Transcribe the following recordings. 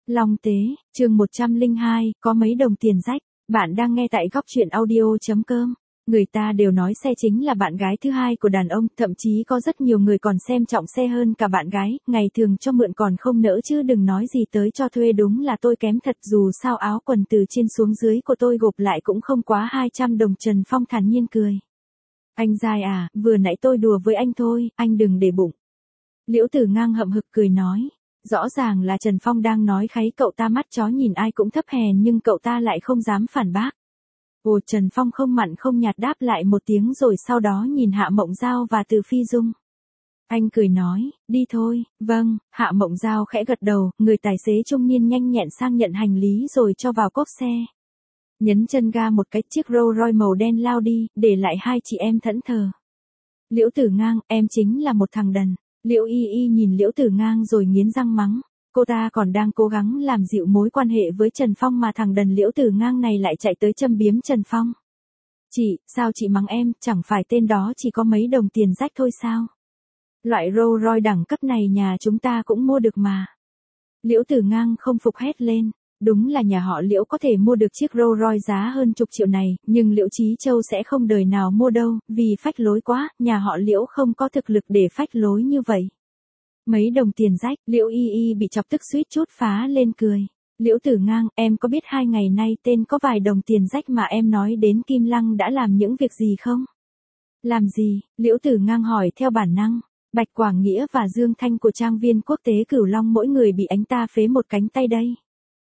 Long Tế, chương 102, có mấy đồng tiền rách. Bạn đang nghe tại góc truyện audio.com. Người ta đều nói xe chính là bạn gái thứ hai của đàn ông, thậm chí có rất nhiều người còn xem trọng xe hơn cả bạn gái, ngày thường cho mượn còn không nỡ chứ đừng nói gì tới cho thuê. Đúng là tôi kém thật, dù sao áo quần từ trên xuống dưới của tôi gộp lại cũng không quá 200 đồng. Trần Phong thản nhiên cười. Anh dai à, vừa nãy tôi đùa với anh thôi, anh đừng để bụng. Liễu Tử Ngang hậm hực cười nói. Rõ ràng là Trần Phong đang nói kháy cậu ta, mắt chó nhìn ai cũng thấp hèn nhưng cậu ta lại không dám phản bác. Ồ, Trần Phong không mặn không nhạt đáp lại một tiếng rồi sau đó nhìn Hạ Mộng Giao và Từ Phi Dung. Anh cười nói, đi thôi. Vâng, Hạ Mộng Giao khẽ gật đầu, người tài xế trung niên nhanh nhẹn sang nhận hành lý rồi cho vào cốp xe. Nhấn chân ga một cái, chiếc Rolls Royce màu đen lao đi, để lại hai chị em thẫn thờ. Liễu Tử Ngang, em chính là một thằng đần. Liễu Y Y nhìn Liễu Tử Ngang rồi nghiến răng mắng. Cô ta còn đang cố gắng làm dịu mối quan hệ với Trần Phong mà thằng đần Liễu Tử Ngang này lại chạy tới châm biếm Trần Phong. Chị, sao chị mắng em, chẳng phải tên đó chỉ có mấy đồng tiền rách thôi sao? Loại Rolls Royce đẳng cấp này nhà chúng ta cũng mua được mà. Liễu Tử Ngang không phục hét lên. Đúng là nhà họ Liễu có thể mua được chiếc Rolls Royce giá hơn chục triệu này, nhưng Liễu Chí Châu sẽ không đời nào mua đâu, vì phách lối quá, nhà họ Liễu không có thực lực để phách lối như vậy. Mấy đồng tiền rách, Liễu Y Y bị chọc tức suýt chút phá lên cười. Liễu Tử Ngang, em có biết 2 ngày nay tên có vài đồng tiền rách mà em nói đến Kim Lăng đã làm những việc gì không? Làm gì? Liễu Tử Ngang hỏi theo bản năng. Bạch Quảng Nghĩa và Dương Thanh của trang viên quốc tế Cửu Long mỗi người bị anh ta phế một cánh tay đây.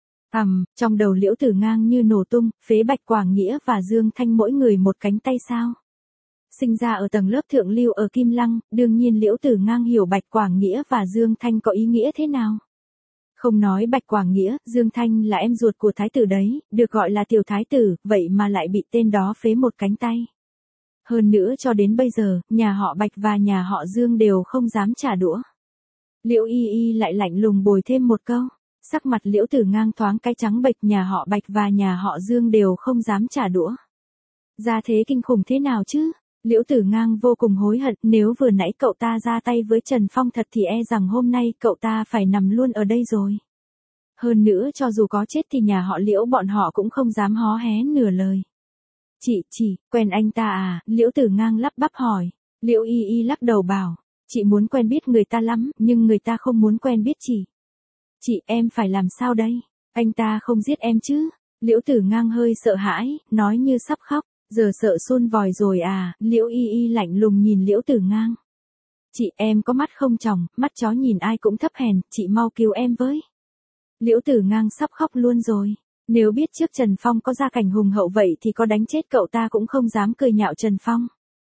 Trong đầu Liễu Tử Ngang như nổ tung, phế Bạch Quảng Nghĩa và Dương Thanh mỗi người một cánh tay sao? Sinh ra ở tầng lớp thượng lưu ở Kim Lăng, đương nhiên Liễu Tử Ngang hiểu Bạch Quảng Nghĩa và Dương Thanh có ý nghĩa thế nào. Không nói Bạch Quảng Nghĩa, Dương Thanh là em ruột của thái tử đấy, được gọi là tiểu thái tử, vậy mà lại bị tên đó phế một cánh tay. Hơn nữa cho đến bây giờ, nhà họ Bạch và nhà họ Dương đều không dám trả đũa. Liễu Y Y lại lạnh lùng bồi thêm một câu. Sắc mặt Liễu Tử Ngang thoáng cái trắng bệch, nhà họ Bạch và nhà họ Dương đều không dám trả đũa. Ra thế kinh khủng thế nào chứ? Liễu Tử Ngang vô cùng hối hận, nếu vừa nãy cậu ta ra tay với Trần Phong thật thì e rằng hôm nay cậu ta phải nằm luôn ở đây rồi. Hơn nữa cho dù có chết thì nhà họ Liễu bọn họ cũng không dám hó hé nửa lời. Chị, quen anh ta à? Liễu Tử Ngang lắp bắp hỏi. Liễu Y Y lắc đầu bảo, chị muốn quen biết người ta lắm, nhưng người ta không muốn quen biết chị. Chị, em phải làm sao đây? Anh ta không giết em chứ? Liễu Tử Ngang hơi sợ hãi, nói như sắp khóc. Giờ sợ xôn vòi rồi à? Liễu Y Y lạnh lùng nhìn Liễu Tử Ngang. Chị, em có mắt không tròng, mắt chó nhìn ai cũng thấp hèn, chị mau cứu em với. Liễu Tử Ngang sắp khóc luôn rồi. Nếu biết trước Trần Phong có gia cảnh hùng hậu vậy thì có đánh chết cậu ta cũng không dám cười nhạo Trần Phong.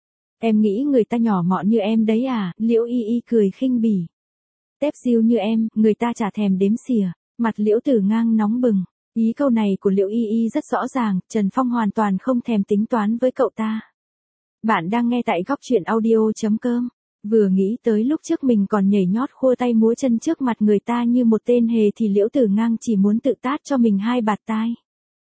Em nghĩ người ta nhỏ mọn như em đấy à? Liễu Y Y cười khinh bỉ. Tép diêu như em, người ta chả thèm đếm xỉa. Mặt Liễu Tử Ngang nóng bừng. Ý câu này của Liễu Y Y rất rõ ràng, Trần Phong hoàn toàn không thèm tính toán với cậu ta. Bạn đang nghe tại góc truyện audio.com. Vừa nghĩ tới lúc trước mình còn nhảy nhót khua tay múa chân trước mặt người ta như một tên hề thì Liễu Tử Ngang chỉ muốn tự tát cho mình 2 bạt tai.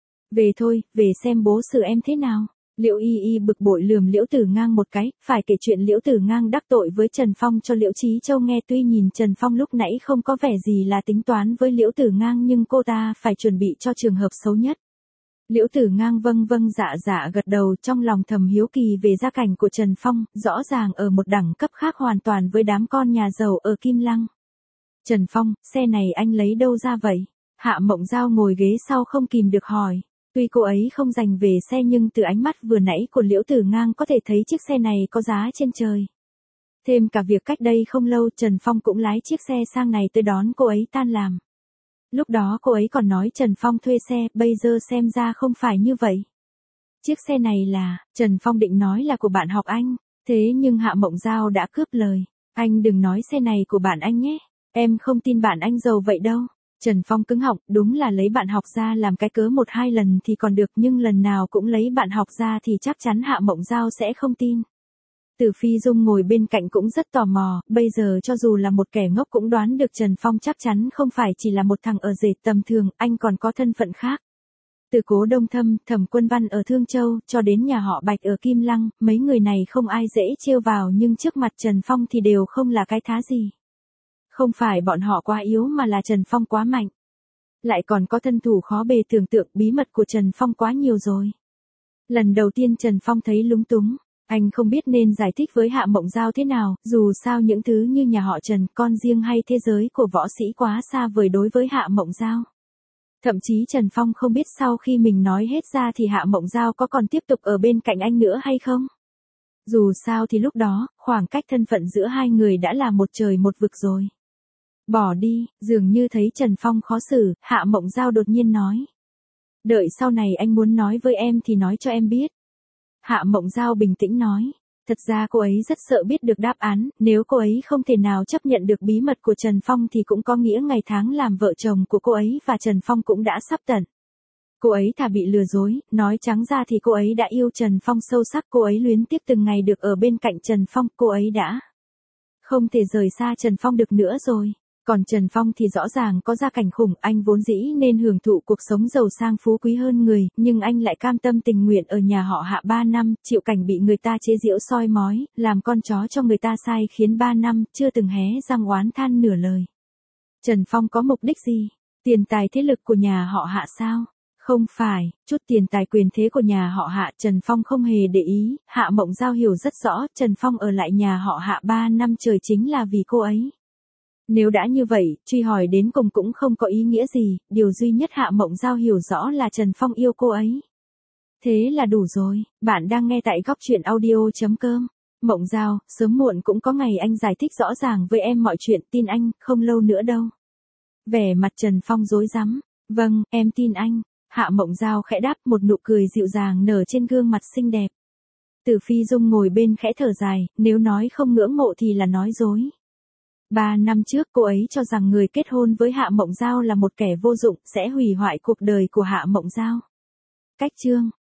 Về thôi, về xem bố xử em thế nào. Liễu Y Y bực bội lườm Liễu Tử Ngang một cái, phải kể chuyện Liễu Tử Ngang đắc tội với Trần Phong cho Liễu Chí Châu nghe. Tuy nhìn Trần Phong lúc nãy không có vẻ gì là tính toán với Liễu Tử Ngang nhưng cô ta phải chuẩn bị cho trường hợp xấu nhất. Liễu Tử Ngang vâng dạ gật đầu, trong lòng thầm hiếu kỳ về gia cảnh của Trần Phong, rõ ràng ở một đẳng cấp khác hoàn toàn với đám con nhà giàu ở Kim Lăng. Trần Phong, xe này anh lấy đâu ra vậy? Hạ Mộng Giao ngồi ghế sau không kìm được hỏi. Tuy cô ấy không dành về xe nhưng từ ánh mắt vừa nãy của Liễu Tử Ngang có thể thấy chiếc xe này có giá trên trời. Thêm cả việc cách đây không lâu Trần Phong cũng lái chiếc xe sang này tới đón cô ấy tan làm. Lúc đó cô ấy còn nói Trần Phong thuê xe, bây giờ xem ra không phải như vậy. Chiếc xe này là, Trần Phong định nói là của bạn học anh, thế nhưng Hạ Mộng Giao đã cướp lời. Anh đừng nói xe này của bạn anh nhé, em không tin bạn anh giàu vậy đâu. Trần Phong cứng họng, đúng là lấy bạn học ra làm cái cớ 1-2 lần thì còn được nhưng lần nào cũng lấy bạn học ra thì chắc chắn Hạ Mộng Giao sẽ không tin. Từ Phi Dung ngồi bên cạnh cũng rất tò mò, bây giờ cho dù là một kẻ ngốc cũng đoán được Trần Phong chắc chắn không phải chỉ là một thằng ở rể tầm thường, anh còn có thân phận khác. Từ Cố Đông Thâm, Thẩm Quân Văn ở Thương Châu, cho đến nhà họ Bạch ở Kim Lăng, mấy người này không ai dễ trêu vào nhưng trước mặt Trần Phong thì đều không là cái thá gì. Không phải bọn họ quá yếu mà là Trần Phong quá mạnh. Lại còn có thân thủ khó bề tưởng tượng, bí mật của Trần Phong quá nhiều rồi. Lần đầu tiên Trần Phong thấy lúng túng, anh không biết nên giải thích với Hạ Mộng Giao thế nào, dù sao những thứ như nhà họ Trần, con riêng hay thế giới của võ sĩ quá xa vời đối với Hạ Mộng Giao. Thậm chí Trần Phong không biết sau khi mình nói hết ra thì Hạ Mộng Giao có còn tiếp tục ở bên cạnh anh nữa hay không. Dù sao thì lúc đó, khoảng cách thân phận giữa hai người đã là một trời một vực rồi. Bỏ đi, dường như thấy Trần Phong khó xử, Hạ Mộng Giao đột nhiên nói. Đợi sau này anh muốn nói với em thì nói cho em biết. Hạ Mộng Giao bình tĩnh nói. Thật ra cô ấy rất sợ biết được đáp án, nếu cô ấy không thể nào chấp nhận được bí mật của Trần Phong thì cũng có nghĩa ngày tháng làm vợ chồng của cô ấy và Trần Phong cũng đã sắp tận. Cô ấy thà bị lừa dối, nói trắng ra thì cô ấy đã yêu Trần Phong sâu sắc, cô ấy luyến tiếc từng ngày được ở bên cạnh Trần Phong, cô ấy đã không thể rời xa Trần Phong được nữa rồi. Còn Trần Phong thì rõ ràng có gia cảnh khủng, anh vốn dĩ nên hưởng thụ cuộc sống giàu sang phú quý hơn người, nhưng anh lại cam tâm tình nguyện ở nhà họ Hạ 3 năm, chịu cảnh bị người ta chế giễu soi mói, làm con chó cho người ta sai khiến 3 năm, chưa từng hé răng oán than nửa lời. Trần Phong có mục đích gì? Tiền tài thế lực của nhà họ Hạ sao? Không phải, chút tiền tài quyền thế của nhà họ Hạ Trần Phong không hề để ý, Hạ Mộng Giao hiểu rất rõ, Trần Phong ở lại nhà họ Hạ 3 năm trời chính là vì cô ấy. Nếu đã như vậy, truy hỏi đến cùng cũng không có ý nghĩa gì, điều duy nhất Hạ Mộng Giao hiểu rõ là Trần Phong yêu cô ấy. Thế là đủ rồi, bạn đang nghe tại góc chuyện audio.com. Mộng Giao, sớm muộn cũng có ngày anh giải thích rõ ràng với em mọi chuyện, tin anh, không lâu nữa đâu. Vẻ mặt Trần Phong rối rắm. Vâng, em tin anh. Hạ Mộng Giao khẽ đáp, một nụ cười dịu dàng nở trên gương mặt xinh đẹp. Từ Phi Dung ngồi bên khẽ thở dài, nếu nói không ngưỡng mộ thì là nói dối. 3 năm trước cô ấy cho rằng người kết hôn với Hạ Mộng Giao là một kẻ vô dụng, sẽ hủy hoại cuộc đời của Hạ Mộng Giao. Cách chương